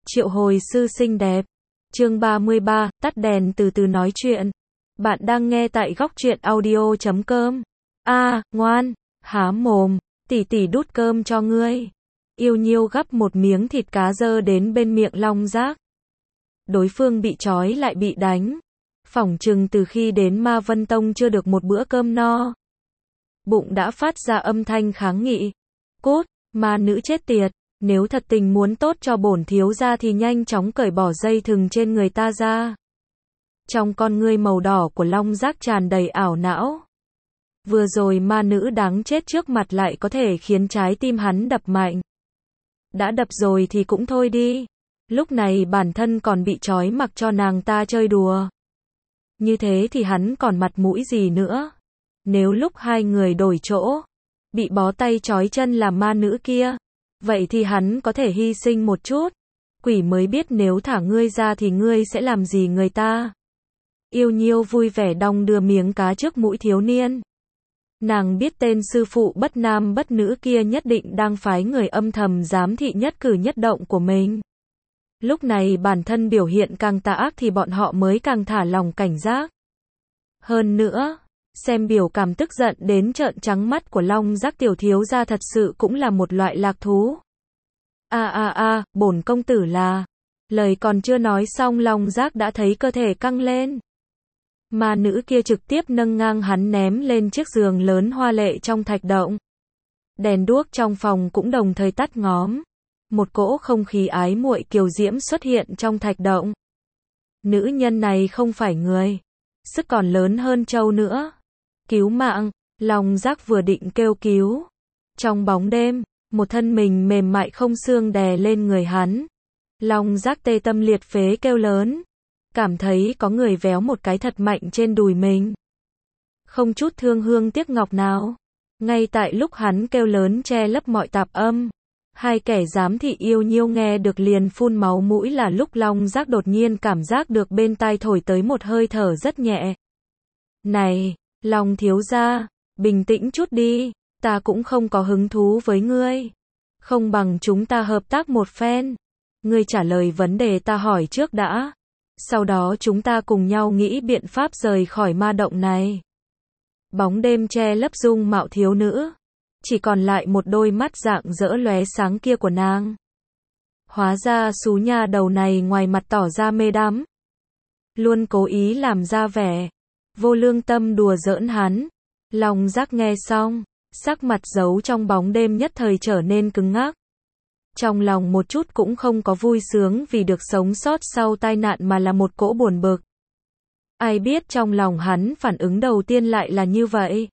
Triệu hồi sư xinh đẹp. Chương 33, tắt đèn từ từ nói chuyện. Bạn đang nghe tại góc truyện audio.com. Ngoan, há mồm, tỷ tỷ đút cơm cho ngươi. Yêu Nhiêu gắp một miếng thịt cá dơ đến bên miệng Long Giác. Đối phương bị trói lại bị đánh. Phỏng chừng từ khi đến Ma Vân Tông chưa được một bữa cơm no. Bụng đã phát ra âm thanh kháng nghị. Cút, ma nữ chết tiệt. Nếu thật tình muốn tốt cho bổn thiếu gia thì nhanh chóng cởi bỏ dây thừng trên người ta ra. Trong con ngươi màu đỏ của Long Giác tràn đầy ảo não. Vừa rồi ma nữ đáng chết trước mặt lại có thể khiến trái tim hắn đập mạnh. Đã đập rồi thì cũng thôi đi. Lúc này bản thân còn bị trói mặc cho nàng ta chơi đùa. Như thế thì hắn còn mặt mũi gì nữa. Nếu lúc hai người đổi chỗ, bị bó tay trói chân làm ma nữ kia, vậy thì hắn có thể hy sinh một chút. Quỷ mới biết nếu thả ngươi ra thì ngươi sẽ làm gì người ta. Yêu Nhiêu vui vẻ đong đưa miếng cá trước mũi thiếu niên. Nàng biết tên sư phụ bất nam bất nữ kia nhất định đang phái người âm thầm giám thị nhất cử nhất động của mình. Lúc này bản thân biểu hiện càng tà ác thì bọn họ mới càng thả lòng cảnh giác. Hơn nữa, xem biểu cảm tức giận đến trợn trắng mắt của Long Giác tiểu thiếu gia thật sự cũng là một loại lạc thú. Bổn công tử là... Lời còn chưa nói xong Long Giác đã thấy cơ thể căng lên. Ma nữ kia trực tiếp nâng ngang hắn ném lên chiếc giường lớn hoa lệ trong thạch động. Đèn đuốc trong phòng cũng đồng thời tắt ngóm. Một cỗ không khí ái muội kiều diễm xuất hiện trong thạch động. Nữ nhân này không phải người. Sức còn lớn hơn trâu nữa. Cứu mạng, Long Giác vừa định kêu cứu. Trong bóng đêm, một thân mình mềm mại không xương đè lên người hắn. Long Giác tê tâm liệt phế kêu lớn. Cảm thấy có người véo một cái thật mạnh trên đùi mình. Không chút thương hương tiếc ngọc nào. Ngay tại lúc hắn kêu lớn che lấp mọi tạp âm. Hai kẻ giám thị Yêu Nhiêu nghe được liền phun máu mũi là lúc Long Giác đột nhiên cảm giác được bên tai thổi tới một hơi thở rất nhẹ. Này, Long thiếu gia, bình tĩnh chút đi, ta cũng không có hứng thú với ngươi. Không bằng chúng ta hợp tác một phen. Ngươi trả lời vấn đề ta hỏi trước đã. Sau đó chúng ta cùng nhau nghĩ biện pháp rời khỏi ma động này. Bóng đêm che lấp dung mạo thiếu nữ. Chỉ còn lại một đôi mắt rạng rỡ lóe sáng kia của nàng. Hóa ra xú nha đầu này ngoài mặt tỏ ra mê đắm. Luôn cố ý làm ra vẻ. Vô lương tâm đùa giỡn hắn. Long Giác nghe xong. Sắc mặt giấu trong bóng đêm nhất thời trở nên cứng ngắc. Trong lòng một chút cũng không có vui sướng vì được sống sót sau tai nạn mà là một cỗ buồn bực. Ai biết trong lòng hắn phản ứng đầu tiên lại là như vậy.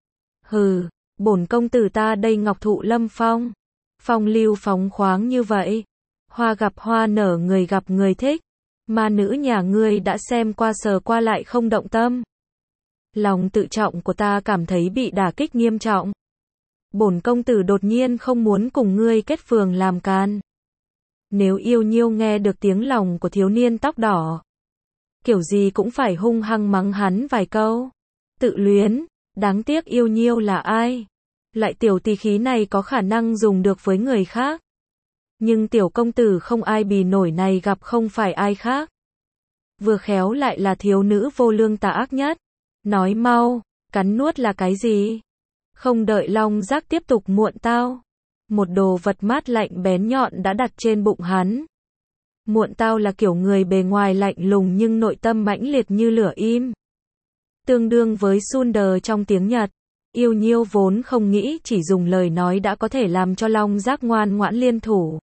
Hừ, bổn công tử ta đây ngọc thụ lâm phong. Phong lưu phóng khoáng như vậy. Hoa gặp hoa nở người gặp người thích. Ma nữ nhà ngươi đã xem qua sờ qua lại không động tâm. Lòng tự trọng của ta cảm thấy bị đả kích nghiêm trọng. Bổn công tử đột nhiên không muốn cùng ngươi kết phường làm can. Nếu Yêu Nhiêu nghe được tiếng lòng của thiếu niên tóc đỏ, kiểu gì cũng phải hung hăng mắng hắn vài câu. Tự luyến, đáng tiếc Yêu Nhiêu là ai? Lại tiểu tỳ khí này có khả năng dùng được với người khác. Nhưng tiểu công tử không ai bì nổi này gặp không phải ai khác. Vừa khéo lại là thiếu nữ vô lương tà ác nhất. Nói mau, cắn nuốt là cái gì? Không đợi Long Giác tiếp tục muộn tao. Một đồ vật mát lạnh bén nhọn đã đặt trên bụng hắn. Muộn tao là kiểu người bề ngoài lạnh lùng nhưng nội tâm mãnh liệt như lửa im. Tương đương với Sunder trong tiếng Nhật. Yêu Nhiêu vốn không nghĩ chỉ dùng lời nói đã có thể làm cho Long Giác ngoan ngoãn liên thủ.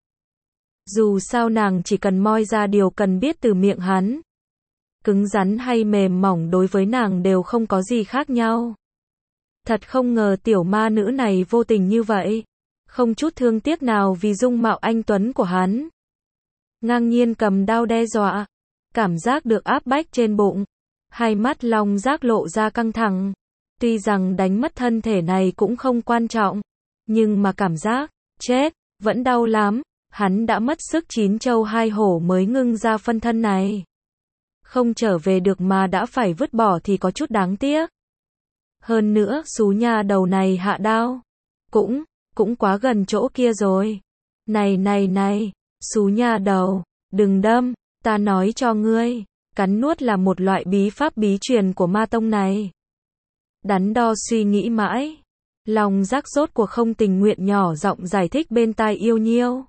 Dù sao nàng chỉ cần moi ra điều cần biết từ miệng hắn. Cứng rắn hay mềm mỏng đối với nàng đều không có gì khác nhau. Thật không ngờ tiểu ma nữ này vô tình như vậy. Không chút thương tiếc nào vì dung mạo anh tuấn của hắn. Ngang nhiên cầm đao đe dọa. Cảm giác được áp bách trên bụng. Hai mắt Long Giác lộ ra căng thẳng. Tuy rằng đánh mất thân thể này cũng không quan trọng. Nhưng mà cảm giác, chết, vẫn đau lắm. Hắn đã mất sức chín châu hai hổ mới ngưng ra phân thân này. Không trở về được mà đã phải vứt bỏ thì có chút đáng tiếc. Hơn nữa, xú nha đầu này hạ đao. Cũng quá gần chỗ kia rồi. Này, xú nha đầu, Đừng đâm, ta nói cho ngươi, cắn nuốt là một loại bí pháp bí truyền của ma tông này. Đắn đo suy nghĩ mãi, Long Giác rốt cuộc không tình nguyện nhỏ giọng giải thích bên tai Yêu Nhiêu.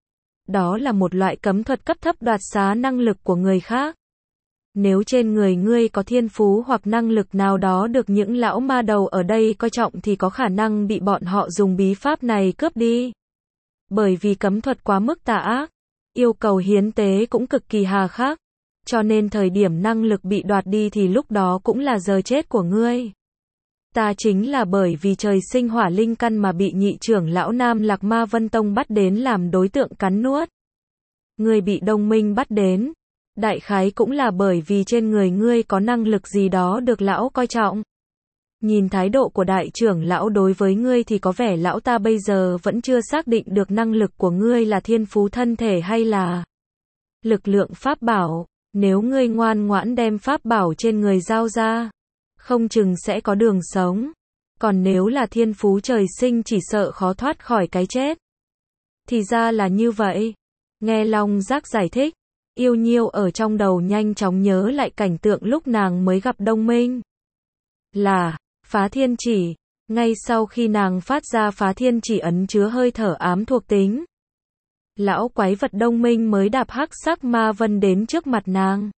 Đó là một loại cấm thuật cấp thấp đoạt xá năng lực của người khác. Nếu trên người ngươi có thiên phú hoặc năng lực nào đó được những lão ma đầu ở đây coi trọng thì có khả năng bị bọn họ dùng bí pháp này cướp đi. Bởi vì cấm thuật quá mức tà ác, yêu cầu hiến tế cũng cực kỳ hà khắc, cho nên thời điểm năng lực bị đoạt đi thì lúc đó cũng là giờ chết của ngươi. Ta chính là bởi vì trời sinh hỏa linh căn mà bị nhị trưởng lão Nam Lạc Ma Vân Tông bắt đến làm đối tượng cắn nuốt. Ngươi bị Đông Minh bắt đến, đại khái cũng là bởi vì trên người ngươi có năng lực gì đó được lão coi trọng. Nhìn thái độ của đại trưởng lão đối với ngươi thì có vẻ lão ta bây giờ vẫn chưa xác định được năng lực của ngươi là thiên phú thân thể hay là lực lượng pháp bảo. Nếu ngươi ngoan ngoãn đem pháp bảo trên người giao ra, không chừng sẽ có đường sống. Còn nếu là thiên phú trời sinh chỉ sợ khó thoát khỏi cái chết. Thì ra là như vậy. Nghe Long Giác giải thích, Yêu Nhiêu ở trong đầu nhanh chóng nhớ lại cảnh tượng lúc nàng mới gặp Đông Minh. Là phá thiên chỉ. Ngay sau khi nàng phát ra phá thiên chỉ ấn chứa hơi thở ám thuộc tính, lão quái vật Đông Minh mới đạp hắc sắc ma vân đến trước mặt nàng.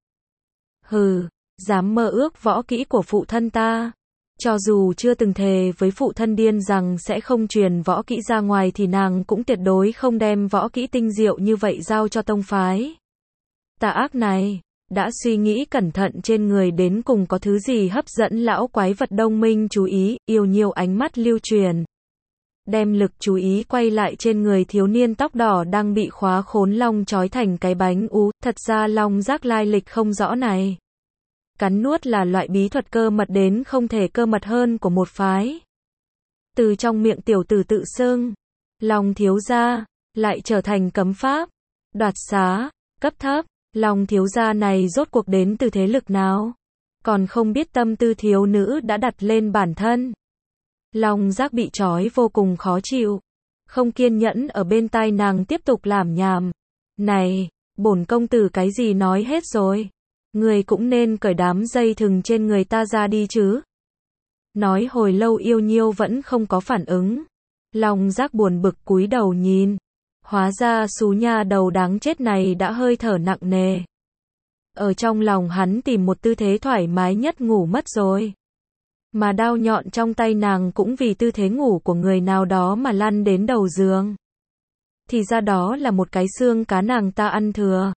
Hừ, dám mơ ước võ kỹ của phụ thân ta. Cho dù chưa từng thề với phụ thân điên rằng sẽ không truyền võ kỹ ra ngoài thì nàng cũng tuyệt đối không đem võ kỹ tinh diệu như vậy giao cho tông phái. Tà ác này, đã suy nghĩ cẩn thận trên người đến cùng có thứ gì hấp dẫn lão quái vật Đông Minh chú ý. Yêu Nhiêu ánh mắt lưu truyền, đem lực chú ý quay lại trên người thiếu niên tóc đỏ đang bị khóa khốn long trói thành cái bánh ú. Thật ra Long Giác lai lịch không rõ này. Cắn nuốt là loại bí thuật cơ mật đến không thể cơ mật hơn của một phái. Từ trong miệng tiểu tử tự xưng, Long thiếu gia, lại trở thành cấm pháp, đoạt xá, cấp thấp. Long thiếu gia này rốt cuộc đến từ thế lực nào? Còn không biết tâm tư thiếu nữ đã đặt lên bản thân. Long Giác bị trói vô cùng khó chịu, không kiên nhẫn ở bên tai nàng tiếp tục lảm nhảm. Này, bổn công tử cái gì nói hết rồi. Người cũng nên cởi đám dây thừng trên người ta ra đi chứ. Nói hồi lâu Yêu Nhiêu vẫn không có phản ứng. Long Giác buồn bực cúi đầu nhìn. Hóa ra xú nha đầu đáng chết này đã hơi thở nặng nề. Ở trong lòng hắn tìm một tư thế thoải mái nhất ngủ mất rồi. Mà đao nhọn trong tay nàng cũng vì tư thế ngủ của người nào đó mà lăn đến đầu giường. Thì ra đó là một cái xương cá nàng ta ăn thừa.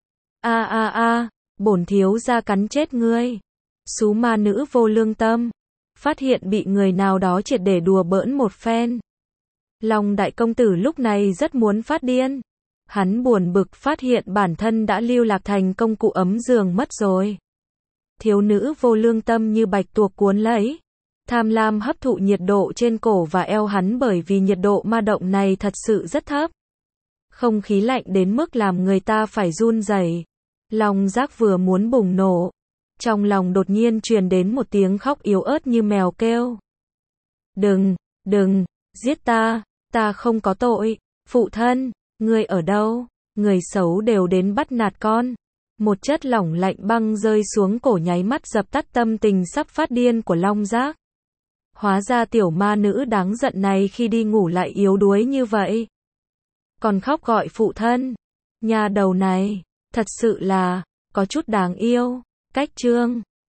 Bổn thiếu gia cắn chết ngươi. Xú ma nữ vô lương tâm. Phát hiện bị người nào đó triệt để đùa bỡn một phen. Long đại công tử lúc này rất muốn phát điên. Hắn buồn bực phát hiện bản thân đã lưu lạc thành công cụ ấm giường mất rồi. Thiếu nữ vô lương tâm như bạch tuộc cuốn lấy, tham lam hấp thụ nhiệt độ trên cổ và eo hắn bởi vì nhiệt độ ma động này thật sự rất thấp. Không khí lạnh đến mức làm người ta phải run rẩy. Long Giác vừa muốn bùng nổ, trong lòng đột nhiên truyền đến một tiếng khóc yếu ớt như mèo kêu. Đừng, giết ta, ta không có tội, phụ thân, ngươi ở đâu, người xấu đều đến bắt nạt con. Một chất lỏng lạnh băng rơi xuống cổ nháy mắt dập tắt tâm tình sắp phát điên của Long Giác. Hóa ra tiểu ma nữ đáng giận này khi đi ngủ lại yếu đuối như vậy. Còn khóc gọi phụ thân. Nhà đầu này, thật sự là, có chút đáng yêu. Cách chương